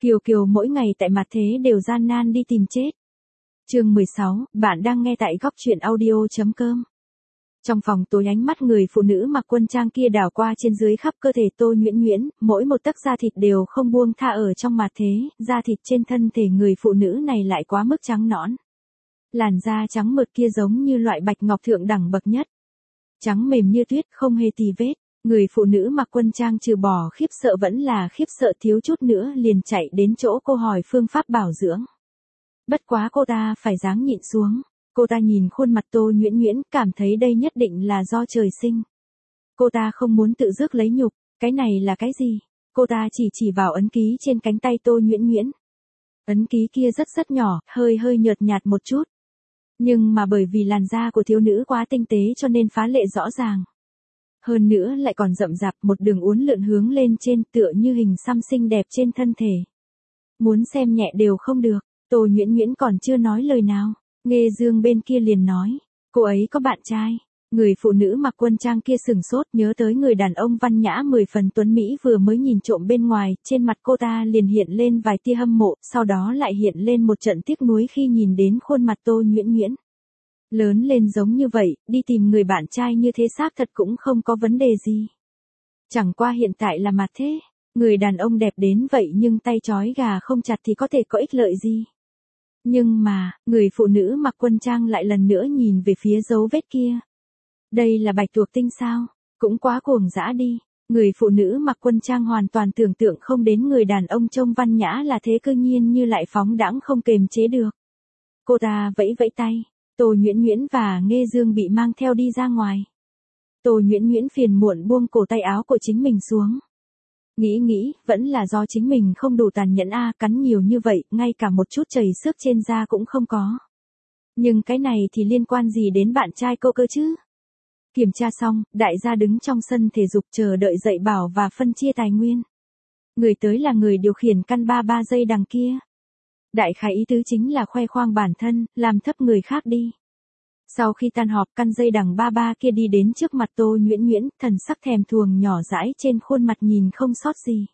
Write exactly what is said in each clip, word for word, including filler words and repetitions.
Kiều Kiều mỗi ngày tại mặt thế đều gian nan đi tìm chết. Chương mười sáu, bạn đang nghe tại góc truyện audio chấm com. Trong phòng tối ánh mắt người phụ nữ mặc quân trang kia đảo qua trên dưới khắp cơ thể Tô Nhuyễn Nhuyễn, mỗi một tấc da thịt đều không buông tha ở trong mặt thế, da thịt trên thân thể người phụ nữ này lại quá mức trắng nõn. Làn da trắng mượt kia giống như loại bạch ngọc thượng đẳng bậc nhất. Trắng mềm như tuyết không hề tì vết, người phụ nữ mặc quân trang trừ bỏ khiếp sợ vẫn là khiếp sợ, thiếu chút nữa liền chạy đến chỗ cô hỏi phương pháp bảo dưỡng. Bất quá cô ta phải dáng nhịn xuống. Cô ta nhìn khuôn mặt Tô Nhuyễn Nhuyễn, cảm thấy đây nhất định là do trời sinh. Cô ta không muốn tự rước lấy nhục, cái này là cái gì? Cô ta chỉ chỉ vào ấn ký trên cánh tay Tô Nhuyễn Nhuyễn. Ấn ký kia rất rất nhỏ, hơi hơi nhợt nhạt một chút. Nhưng mà bởi vì làn da của thiếu nữ quá tinh tế cho nên phá lệ rõ ràng. Hơn nữa lại còn rậm rạp một đường uốn lượn hướng lên trên, tựa như hình xăm xinh đẹp trên thân thể. Muốn xem nhẹ đều không được. Tô Nhuyễn Nhuyễn còn chưa nói lời nào, Nghê Dương bên kia liền nói, cô ấy có bạn trai. Người phụ nữ mặc quân trang kia sừng sốt, nhớ tới người đàn ông văn nhã mười phần tuấn Mỹ vừa mới nhìn trộm bên ngoài, trên mặt cô ta liền hiện lên vài tia hâm mộ, sau đó lại hiện lên một trận tiếc nuối khi nhìn đến khuôn mặt Tô Nhuyễn Nhuyễn. Lớn lên giống như vậy, đi tìm người bạn trai như thế xác thật cũng không có vấn đề gì. Chẳng qua hiện tại là mặt thế, người đàn ông đẹp đến vậy nhưng tay trói gà không chặt thì có thể có ích lợi gì. Nhưng mà, người phụ nữ mặc quân trang lại lần nữa nhìn về phía dấu vết kia. Đây là bạch tuộc tinh sao? Cũng quá cuồng dã đi. Người phụ nữ mặc quân trang hoàn toàn tưởng tượng không đến người đàn ông trông văn nhã là thế, cư nhiên như lại phóng đãng không kềm chế được. Cô ta vẫy vẫy tay, Tô Nhuyễn Nhuyễn và Nghê Dương bị mang theo đi ra ngoài. Tô Nhuyễn Nhuyễn phiền muộn buông cổ tay áo của chính mình xuống. Nghĩ nghĩ, vẫn là do chính mình không đủ tàn nhẫn a, cắn nhiều như vậy, ngay cả một chút chảy xước trên da cũng không có. Nhưng cái này thì liên quan gì đến bạn trai cô cơ chứ? Kiểm tra xong, đại gia đứng trong sân thể dục chờ đợi dạy bảo và phân chia tài nguyên. Người tới là người điều khiển căn ba ba giây đằng kia. Đại khái ý tứ chính là khoe khoang bản thân, làm thấp người khác đi. Sau khi tan họp, căn dây đằng ba ba kia đi đến trước mặt Tô Nhuyễn Nhuyễn, thần sắc thèm thuồng nhỏ dãi trên khuôn mặt nhìn không sót gì.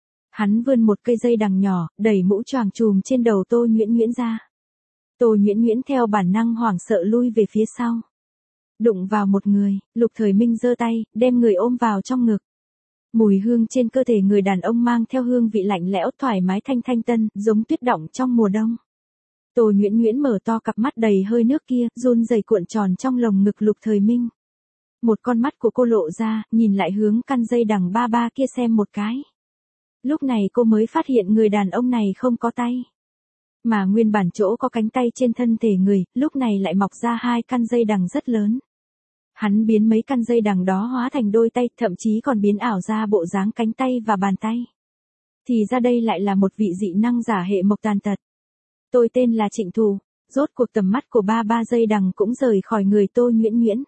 Hắn vươn một cây dây đằng nhỏ, đẩy mũ choàng trùm trên đầu Tô Nhuyễn Nhuyễn ra. Tô Nhuyễn Nhuyễn theo bản năng hoảng sợ lui về phía sau. Đụng vào một người, Lục Thời Minh giơ tay, đem người ôm vào trong ngực. Mùi hương trên cơ thể người đàn ông mang theo hương vị lạnh lẽo thoải mái thanh thanh tân, giống tuyết đọng trong mùa đông. Tô Nhuyễn Nhuyễn mở to cặp mắt đầy hơi nước kia, run rẩy cuộn tròn trong lồng ngực Lục Thời Minh. Một con mắt của cô lộ ra, nhìn lại hướng căn dây đằng ba ba kia xem một cái. Lúc này cô mới phát hiện người đàn ông này không có tay. Mà nguyên bản chỗ có cánh tay trên thân thể người, lúc này lại mọc ra hai căn dây đằng rất lớn. Hắn biến mấy căn dây đằng đó hóa thành đôi tay, thậm chí còn biến ảo ra bộ dáng cánh tay và bàn tay. Thì ra đây lại là một vị dị năng giả hệ mộc tàn tật. Tôi tên là Trịnh Thù. Rốt cuộc tầm mắt của ba ba dây đằng cũng rời khỏi người Tô Nhuyễn Nhuyễn.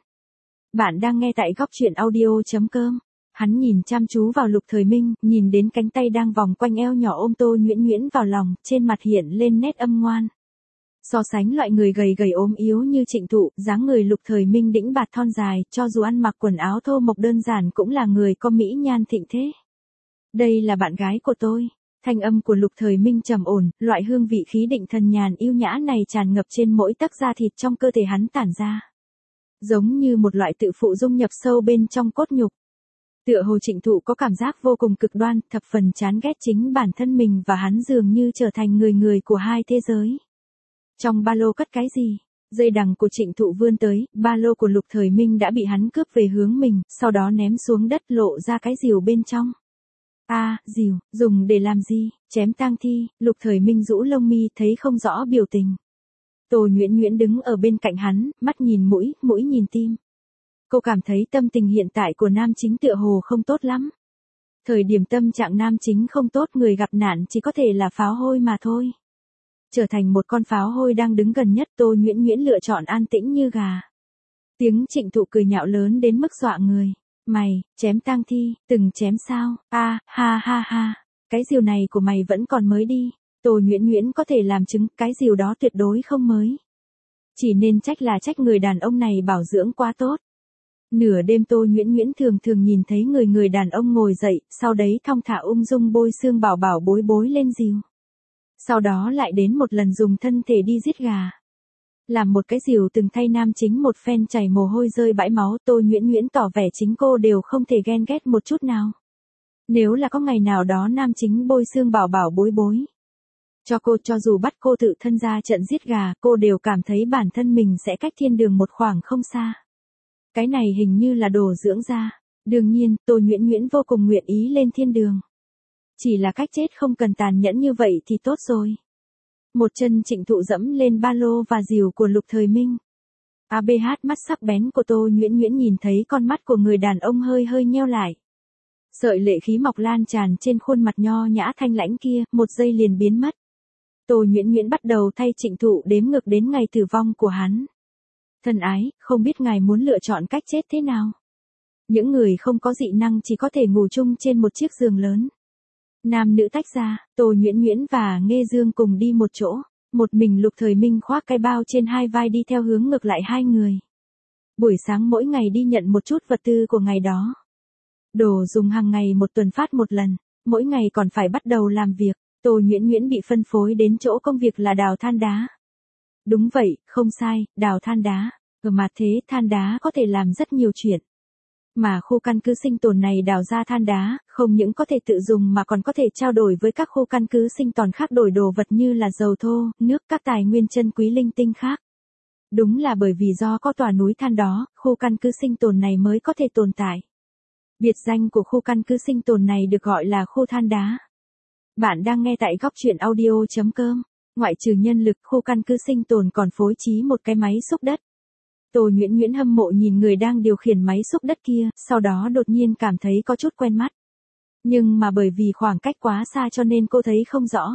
Bạn đang nghe tại góc truyện audio chấm com. Hắn nhìn chăm chú vào Lục Thời Minh, nhìn đến cánh tay đang vòng quanh eo nhỏ ôm Tô Nhuyễn Nhuyễn vào lòng, trên mặt hiện lên nét âm ngoan. So sánh loại người gầy gầy ốm yếu như Trịnh Thụ, dáng người Lục Thời Minh đĩnh bạt thon dài, cho dù ăn mặc quần áo thô mộc đơn giản cũng là người có mỹ nhan thịnh thế. Đây là bạn gái của tôi. Thanh âm của Lục Thời Minh trầm ổn, loại hương vị khí định thần nhàn yêu nhã này tràn ngập trên mỗi tấc da thịt trong cơ thể hắn tản ra. Giống như một loại tự phụ dung nhập sâu bên trong cốt nhục. Tựa hồ Trịnh Thụ có cảm giác vô cùng cực đoan, thập phần chán ghét chính bản thân mình và hắn dường như trở thành người người của hai thế giới. Trong ba lô cất cái gì? Dây đằng của Trịnh Thụ vươn tới, ba lô của Lục Thời Minh đã bị hắn cướp về hướng mình, sau đó ném xuống đất lộ ra cái rìu bên trong. A, à, rìu, dùng để làm gì? Chém tang thi. Lục Thời Minh rũ lông mi thấy không rõ biểu tình. Tô Nhuyễn Nhuyễn đứng ở bên cạnh hắn, mắt nhìn mũi, mũi nhìn tim. Cô cảm thấy tâm tình hiện tại của nam chính tựa hồ không tốt lắm. Thời điểm tâm trạng nam chính không tốt, người gặp nạn chỉ có thể là pháo hôi mà thôi. Trở thành một con pháo hôi đang đứng gần nhất, Tô Nhuyễn Nhuyễn lựa chọn an tĩnh như gà. Tiếng Trịnh Thụ cười nhạo lớn đến mức dọa người. Mày, chém tang thi, từng chém sao? A, à, ha ha ha, cái rìu này của mày vẫn còn mới đi. Tô Nhuyễn Nhuyễn có thể làm chứng, cái rìu đó tuyệt đối không mới. Chỉ nên trách là trách người đàn ông này bảo dưỡng quá tốt. Nửa đêm Tô Nhuyễn Nhuyễn thường thường nhìn thấy người người đàn ông ngồi dậy, sau đấy thong thả ung dung bôi xương bảo bảo bối bối lên rìu. Sau đó lại đến một lần dùng thân thể đi giết gà. Làm một cái rìu từng thay nam chính một phen chảy mồ hôi rơi bãi máu, Tô Nhuyễn Nhuyễn tỏ vẻ chính cô đều không thể ghen ghét một chút nào. Nếu là có ngày nào đó nam chính bôi xương bảo bảo bối bối cho cô, cho dù bắt cô tự thân ra trận giết gà, cô đều cảm thấy bản thân mình sẽ cách thiên đường một khoảng không xa. Cái này hình như là đồ dưỡng da. Đương nhiên, Tô Nhuyễn Nhuyễn vô cùng nguyện ý lên thiên đường. Chỉ là cách chết không cần tàn nhẫn như vậy thì tốt rồi. Một chân Trịnh Thụ dẫm lên ba lô và rìu của Lục Thời Minh. a bê hát mắt sắc bén của Tô Nhuyễn Nhuyễn nhìn thấy con mắt của người đàn ông hơi hơi nheo lại. Sợi lệ khí mọc lan tràn trên khuôn mặt nho nhã thanh lãnh kia, một giây liền biến mất. Tô Nhuyễn Nhuyễn bắt đầu thay Trịnh Thụ đếm ngược đến ngày tử vong của hắn. Thân ái, không biết ngài muốn lựa chọn cách chết thế nào? Những người không có dị năng chỉ có thể ngủ chung trên một chiếc giường lớn. Nam nữ tách ra, Tô Nhuyễn Nhuyễn và Nghê Dương cùng đi một chỗ. Một mình Lục Thời Minh khoác cái bao trên hai vai đi theo hướng ngược lại hai người. Buổi sáng mỗi ngày đi nhận một chút vật tư của ngày đó. Đồ dùng hàng ngày một tuần phát một lần, mỗi ngày còn phải bắt đầu làm việc. Tô Nhuyễn Nhuyễn bị phân phối đến chỗ công việc là đào than đá. Đúng vậy, không sai, đào than đá. Ở mặt thế than đá có thể làm rất nhiều chuyện. Mà khu căn cứ sinh tồn này đào ra than đá, không những có thể tự dùng mà còn có thể trao đổi với các khu căn cứ sinh tồn khác, đổi đồ vật như là dầu thô, nước, các tài nguyên chân quý linh tinh khác. Đúng là bởi vì do có tòa núi than đó, khu căn cứ sinh tồn này mới có thể tồn tại. Biệt danh của khu căn cứ sinh tồn này được gọi là khu than đá. Bạn đang nghe tại góc truyện audio chấm com. Ngoại trừ nhân lực, khu căn cứ sinh tồn còn phối trí một cái máy xúc đất. Tô Nhuyễn Nhuyễn hâm mộ nhìn người đang điều khiển máy xúc đất kia, sau đó đột nhiên cảm thấy có chút quen mắt. Nhưng mà bởi vì khoảng cách quá xa cho nên cô thấy không rõ.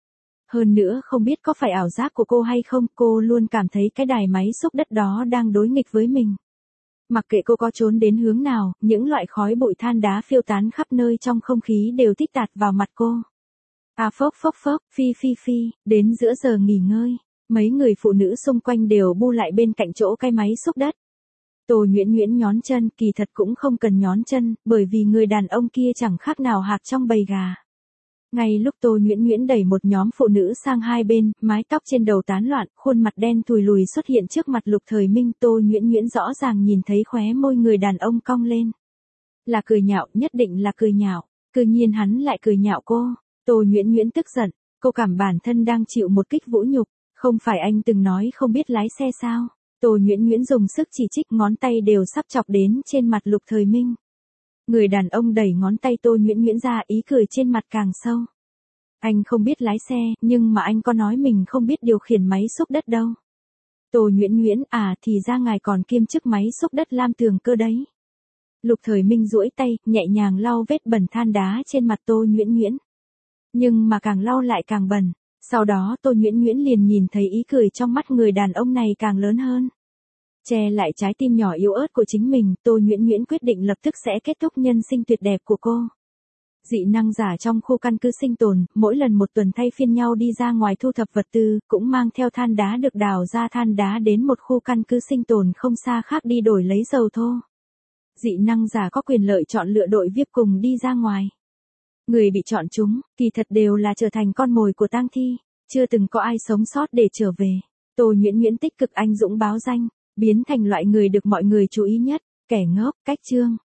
Hơn nữa không biết có phải ảo giác của cô hay không, cô luôn cảm thấy cái đài máy xúc đất đó đang đối nghịch với mình. Mặc kệ cô có trốn đến hướng nào, những loại khói bụi than đá phiêu tán khắp nơi trong không khí đều tít tạt vào mặt cô. À phốc phốc phốc, phi phi phi, đến giữa giờ nghỉ ngơi. Mấy người phụ nữ xung quanh đều bu lại bên cạnh chỗ cái máy xúc đất. Tô Nhuyễn Nhuyễn nhón chân, kỳ thật cũng không cần nhón chân, bởi vì người đàn ông kia chẳng khác nào hạc trong bầy gà. Ngay lúc Tô Nhuyễn Nhuyễn đẩy một nhóm phụ nữ sang hai bên, mái tóc trên đầu tán loạn, khuôn mặt đen thùi lùi xuất hiện trước mặt Lục Thời Minh, Tô Nhuyễn Nhuyễn rõ ràng nhìn thấy khóe môi người đàn ông cong lên. Là cười nhạo, nhất định là cười nhạo, cư nhiên hắn lại cười nhạo cô. Tô Nhuyễn Nhuyễn tức giận, cô cảm bản thân đang chịu một kích vũ nhục. Không phải anh từng nói không biết lái xe sao? Tô Nhuyễn Nhuyễn dùng sức chỉ trích, ngón tay đều sắp chọc đến trên mặt Lục Thời Minh. Người đàn ông đẩy ngón tay Tô Nhuyễn Nhuyễn ra, ý cười trên mặt càng sâu. Anh không biết lái xe, nhưng mà anh có nói mình không biết điều khiển máy xúc đất đâu. Tô Nhuyễn Nhuyễn, à thì ra ngài còn kiêm chức máy xúc đất lam tường cơ đấy. Lục Thời Minh duỗi tay, nhẹ nhàng lau vết bẩn than đá trên mặt Tô Nhuyễn Nhuyễn. Nhưng mà càng lau lại càng bẩn. Sau đó Tô Nhuyễn Nhuyễn liền nhìn thấy ý cười trong mắt người đàn ông này càng lớn hơn. Che lại trái tim nhỏ yếu ớt của chính mình, Tô Nhuyễn Nhuyễn quyết định lập tức sẽ kết thúc nhân sinh tuyệt đẹp của cô. Dị năng giả trong khu căn cứ sinh tồn, mỗi lần một tuần thay phiên nhau đi ra ngoài thu thập vật tư, cũng mang theo than đá được đào ra than đá đến một khu căn cứ sinh tồn không xa khác đi đổi lấy dầu thô. Dị năng giả có quyền lợi chọn lựa đội vi ai pi cùng đi ra ngoài. Người bị chọn chúng, kỳ thật đều là trở thành con mồi của tang thi, chưa từng có ai sống sót để trở về. Tô Nhuyễn Nhuyễn tích cực anh dũng báo danh, biến thành loại người được mọi người chú ý nhất, kẻ ngốc, cách chương.